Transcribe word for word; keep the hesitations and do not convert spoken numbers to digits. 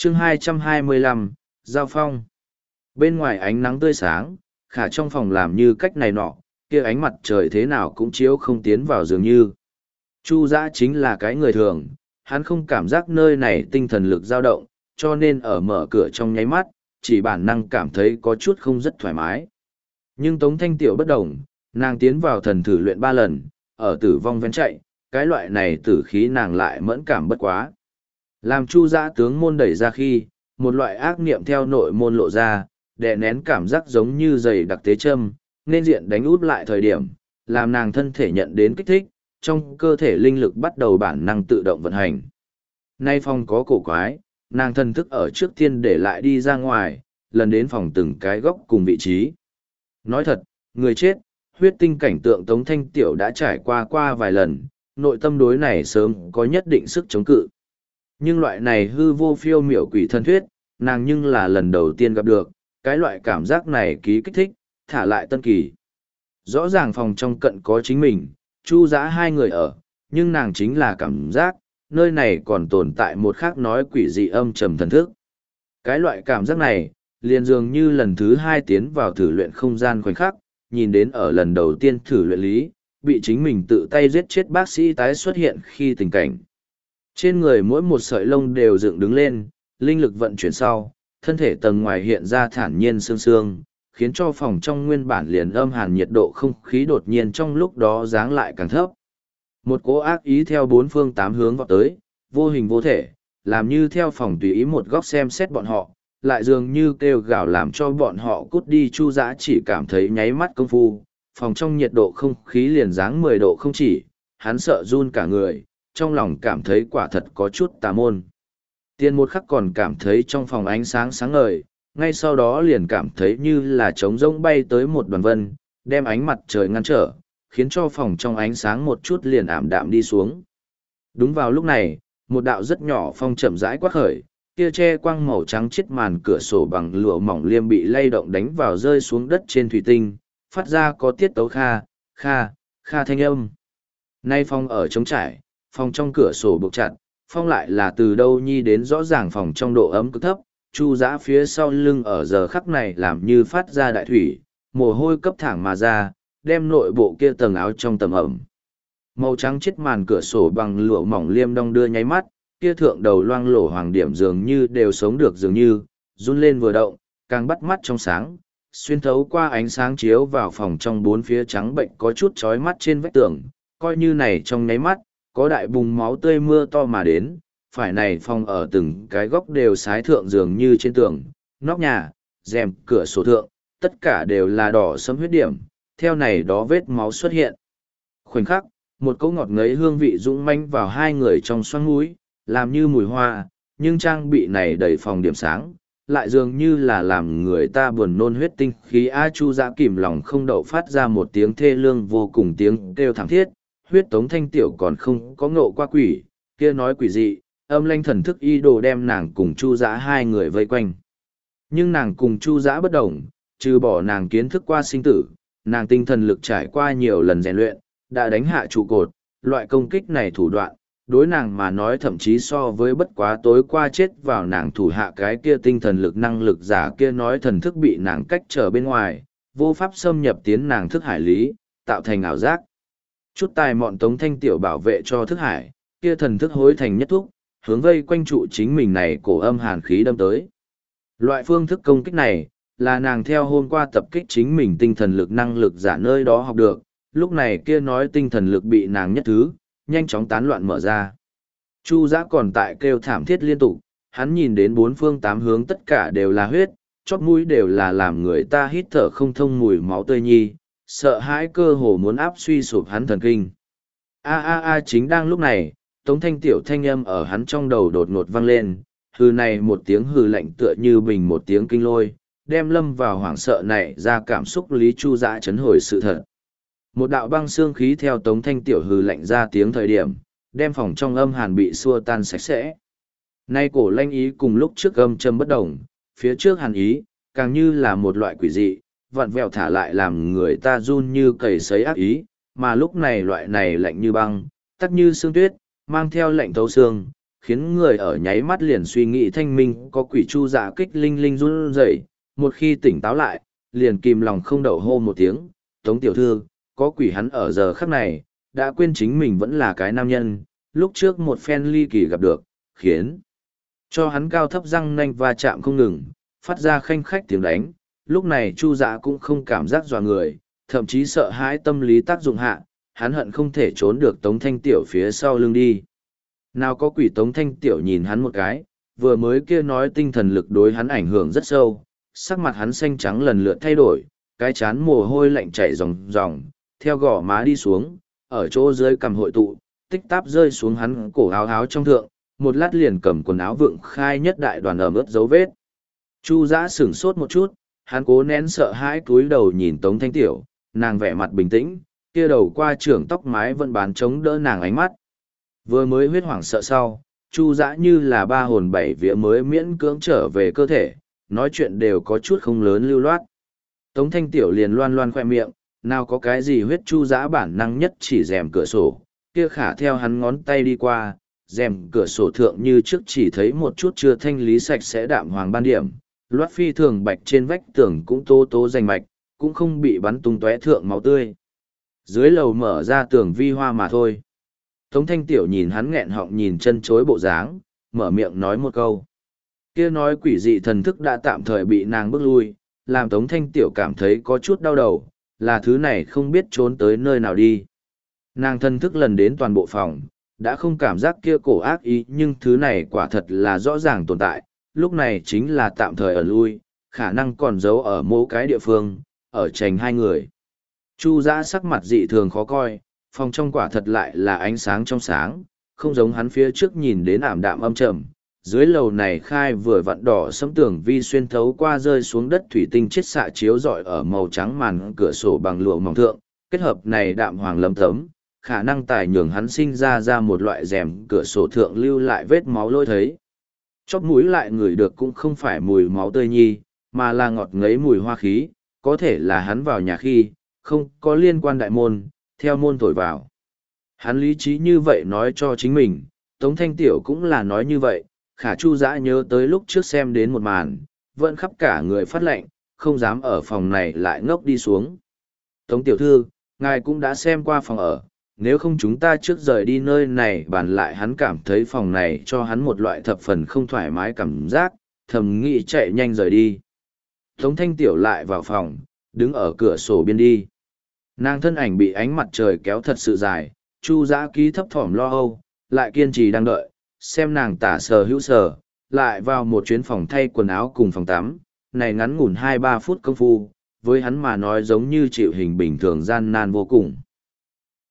chương hai trăm hai mươi lăm, Giao Phong. Bên ngoài ánh nắng tươi sáng, khả trong phòng làm như cách này nọ, kia ánh mặt trời thế nào cũng chiếu không tiến vào dường như. Chu Dã chính là cái người thường, hắn không cảm giác nơi này tinh thần lực dao động, cho nên ở mở cửa trong nháy mắt, chỉ bản năng cảm thấy có chút không rất thoải mái. Nhưng Tống Thanh Tiểu bất đồng, nàng tiến vào thần thử luyện ba lần, ở tử vong ven chạy, cái loại này tử khí nàng lại mẫn cảm bất quá. Làm Chu Dã tướng môn đẩy ra khi, một loại ác niệm theo nội môn lộ ra, đè nén cảm giác giống như giày đặc tế châm, nên diện đánh út lại thời điểm, làm nàng thân thể nhận đến kích thích, trong cơ thể linh lực bắt đầu bản năng tự động vận hành. Nay phòng có cổ quái, nàng thân thức ở trước tiên để lại đi ra ngoài, lần đến phòng từng cái góc cùng vị trí. Nói thật, người chết, huyết tinh cảnh tượng Tống Thanh Tiểu đã trải qua qua vài lần, nội tâm đối này sớm có nhất định sức chống cự. Nhưng loại này hư vô phiêu miểu quỷ thân thuyết, nàng nhưng là lần đầu tiên gặp được, cái loại cảm giác này ký kích thích, thả lại tân kỳ. Rõ ràng phòng trong cận có chính mình, Chu Dã hai người ở, nhưng nàng chính là cảm giác, nơi này còn tồn tại một khác nói quỷ dị âm trầm thần thức. Cái loại cảm giác này, liền dường như lần thứ hai tiến vào thử luyện không gian khoảnh khắc, nhìn đến ở lần đầu tiên thử luyện lý, bị chính mình tự tay giết chết bác sĩ tái xuất hiện khi tình cảnh. Trên người mỗi một sợi lông đều dựng đứng lên, linh lực vận chuyển sau, thân thể tầng ngoài hiện ra thản nhiên sương sương, khiến cho phòng trong nguyên bản liền âm hàn nhiệt độ không khí đột nhiên trong lúc đó giáng lại càng thấp. Một cỗ ác ý theo bốn phương tám hướng vọt tới, vô hình vô thể, làm như theo phòng tùy ý một góc xem xét bọn họ, lại dường như kêu gào làm cho bọn họ cút đi. Chu Dã chỉ cảm thấy nháy mắt công phu, phòng trong nhiệt độ không khí liền giáng mười độ không chỉ, hắn sợ run cả người, trong lòng cảm thấy quả thật có chút tà môn. Tiên một khắc còn cảm thấy trong phòng ánh sáng sáng ngời, ngay sau đó liền cảm thấy như là trống rỗng bay tới một đoàn vân, đem ánh mặt trời ngăn trở, khiến cho phòng trong ánh sáng một chút liền ảm đạm đi xuống. Đúng vào lúc này, một đạo rất nhỏ phong chậm rãi quát khởi, kia che quang màu trắng chiếc màn cửa sổ bằng lụa mỏng liêm bị lay động đánh vào rơi xuống đất trên thủy tinh, phát ra có tiết tấu kha, kha, kha thanh âm. Nay phong ở trống trải, phòng trong cửa sổ buộc chặt, phong lại là từ đâu nhi đến rõ ràng phòng trong độ ấm cực thấp, Chu Dã phía sau lưng ở giờ khắc này làm như phát ra đại thủy, mồ hôi cấp thẳng mà ra, đem nội bộ kia tầng áo trong tầm ẩm. Màu trắng chiếc màn cửa sổ bằng lụa mỏng liêm đong đưa nháy mắt, kia thượng đầu loang lổ hoàng điểm dường như đều sống được dường như, run lên vừa động, càng bắt mắt trong sáng, xuyên thấu qua ánh sáng chiếu vào phòng trong bốn phía trắng bệnh có chút chói mắt trên vách tường, coi như này trong nháy mắt, có đại bùng máu tươi mưa to mà đến, phải này phòng ở từng cái góc đều sái thượng dường như trên tường, nóc nhà, rèm, cửa sổ thượng, tất cả đều là đỏ sẫm huyết điểm, theo này đó vết máu xuất hiện. Khoảnh khắc, một cỗ ngọt ngấy hương vị dũng manh vào hai người trong xoang mũi, làm như mùi hoa, nhưng trang bị này đầy phòng điểm sáng, lại dường như là làm người ta buồn nôn huyết tinh khí. A Chu Dã kìm lòng không đậu phát ra một tiếng thê lương vô cùng tiếng kêu thảm thiết, huyết Tống Thanh Tiểu còn không có ngộ qua quỷ, kia nói quỷ dị, âm lanh thần thức y đồ đem nàng cùng Chu Dã hai người vây quanh. Nhưng nàng cùng Chu Dã bất đồng, trừ bỏ nàng kiến thức qua sinh tử, nàng tinh thần lực trải qua nhiều lần rèn luyện, đã đánh hạ trụ cột, loại công kích này thủ đoạn, đối nàng mà nói thậm chí so với bất quá tối qua chết vào nàng thủ hạ cái kia tinh thần lực năng lực giả kia nói thần thức bị nàng cách trở bên ngoài, vô pháp xâm nhập tiến nàng thức hải lý, tạo thành ảo giác. Chút tài mọn Tống Thanh Tiểu bảo vệ cho thức hải, kia thần thức hối thành nhất thúc, hướng vây quanh trụ chính mình này cổ âm hàn khí đâm tới. Loại phương thức công kích này, là nàng theo hôm qua tập kích chính mình tinh thần lực năng lực giả nơi đó học được, lúc này kia nói tinh thần lực bị nàng nhất thứ, nhanh chóng tán loạn mở ra. Chu Dã còn tại kêu thảm thiết liên tục, hắn nhìn đến bốn phương tám hướng tất cả đều là huyết, chóp mũi đều là làm người ta hít thở không thông mùi máu tươi nhi, sợ hãi cơ hồ muốn áp suy sụp hắn thần kinh. A a a chính đang lúc này, Tống Thanh Tiểu thanh âm ở hắn trong đầu đột ngột vang lên, hừ này một tiếng hừ lạnh tựa như bình một tiếng kinh lôi, đem lâm vào hoảng sợ này ra cảm xúc lý Chu Dã chấn hồi sự thật. Một đạo băng xương khí theo Tống Thanh Tiểu hừ lạnh ra tiếng thời điểm, đem phòng trong âm hàn bị xua tan sạch sẽ. Nay cổ lanh ý cùng lúc trước âm châm bất đồng, phía trước hàn ý, càng như là một loại quỷ dị, vặn vẹo thả lại làm người ta run như cầy sấy ác ý, mà lúc này loại này lạnh như băng, tắc như xương tuyết, mang theo lạnh thấu xương, khiến người ở nháy mắt liền suy nghĩ thanh minh có quỷ Chu Dạ kích linh linh run rẩy, một khi tỉnh táo lại, liền kìm lòng không đậu hô một tiếng, Tống tiểu thư, có quỷ. Hắn ở giờ khắc này, đã quên chính mình vẫn là cái nam nhân, lúc trước một phen ly kỳ gặp được, khiến cho hắn cao thấp răng nanh va chạm không ngừng, phát ra khanh khách tiếng đánh. Lúc này Chu Dạ cũng không cảm giác dọa người, thậm chí sợ hãi tâm lý tác dụng hạ, hắn hận không thể trốn được Tống Thanh Tiểu phía sau lưng đi. Nào có quỷ. Tống Thanh Tiểu nhìn hắn một cái, vừa mới kia nói tinh thần lực đối hắn ảnh hưởng rất sâu, sắc mặt hắn xanh trắng lần lượt thay đổi, cái chán mồ hôi lạnh chảy ròng ròng, theo gò má đi xuống, ở chỗ dưới cằm hội tụ, tích táp rơi xuống hắn cổ áo áo trong thượng, một lát liền cầm quần áo vượng khai nhất đại đoàn ẩm ướt dấu vết. Chu Dã sửng sốt một chút, hắn cố nén sợ hãi cúi đầu nhìn Tống Thanh Tiểu, nàng vẻ mặt bình tĩnh, kia đầu qua trưởng tóc mái vẫn bán chống đỡ nàng ánh mắt. Vừa mới huyết hoảng sợ sau, Chu Dã như là ba hồn bảy vía mới miễn cưỡng trở về cơ thể, nói chuyện đều có chút không lớn lưu loát. Tống Thanh Tiểu liền loan loan khoe miệng, nào có cái gì huyết. Chu Dã bản năng nhất chỉ rèm cửa sổ, kia khả theo hắn ngón tay đi qua, rèm cửa sổ thượng như trước chỉ thấy một chút chưa thanh lý sạch sẽ đạm hoàng ban điểm, loát phi thường bạch trên vách tường cũng tố tố rành mạch, cũng không bị bắn tung tóe thượng máu tươi. Dưới lầu mở ra tường vi hoa mà thôi. Tống Thanh Tiểu nhìn hắn nghẹn họng nhìn chân chối bộ dáng, mở miệng nói một câu. Kia nói quỷ dị thần thức đã tạm thời bị nàng bước lui, làm Tống Thanh Tiểu cảm thấy có chút đau đầu, là thứ này không biết trốn tới nơi nào đi. Nàng thân thức lần đến toàn bộ phòng, đã không cảm giác kia cổ ác ý, nhưng thứ này quả thật là rõ ràng tồn tại, lúc này chính là tạm thời ở lui, khả năng còn giấu ở mỗi cái địa phương, ở trành hai người. Chu Dã sắc mặt dị thường khó coi, phòng trong quả thật lại là ánh sáng trong sáng, không giống hắn phía trước nhìn đến ảm đạm âm trầm. Dưới lầu này khai vừa vặn đỏ sẫm tường vi xuyên thấu qua rơi xuống đất thủy tinh chiết xạ chiếu rọi ở màu trắng màn cửa sổ bằng lụa mỏng thượng, kết hợp này đạm hoàng lấm tấm, khả năng tài nhường hắn sinh ra ra một loại rèm cửa sổ thượng lưu lại vết máu lôi thấy. Chóp mũi lại ngửi được cũng không phải mùi máu tươi nhi, mà là ngọt ngấy mùi hoa khí, có thể là hắn vào nhà khi, không có liên quan đại môn, theo môn thổi vào. Hắn lý trí như vậy nói cho chính mình, Tống Thanh Tiểu cũng là nói như vậy, khả Chu Dã nhớ tới lúc trước xem đến một màn, vẫn khắp cả người phát lệnh, không dám ở phòng này lại ngốc đi xuống. Tống Tiểu Thư, ngài cũng đã xem qua phòng ở, nếu không chúng ta trước rời đi nơi này bàn lại. Hắn cảm thấy phòng này cho hắn một loại thập phần không thoải mái cảm giác, thầm nghĩ chạy nhanh rời đi. Tống Thanh Tiểu lại vào phòng, đứng ở cửa sổ biên đi. Nàng thân ảnh bị ánh mặt trời kéo thật sự dài, Chu Dã ký thấp thỏm lo âu, lại kiên trì đang đợi, xem nàng tả sờ hữu sờ, lại vào một chuyến phòng thay quần áo cùng phòng tắm, này ngắn ngủn hai ba phút công phu, với hắn mà nói giống như chịu hình bình thường gian nan vô cùng.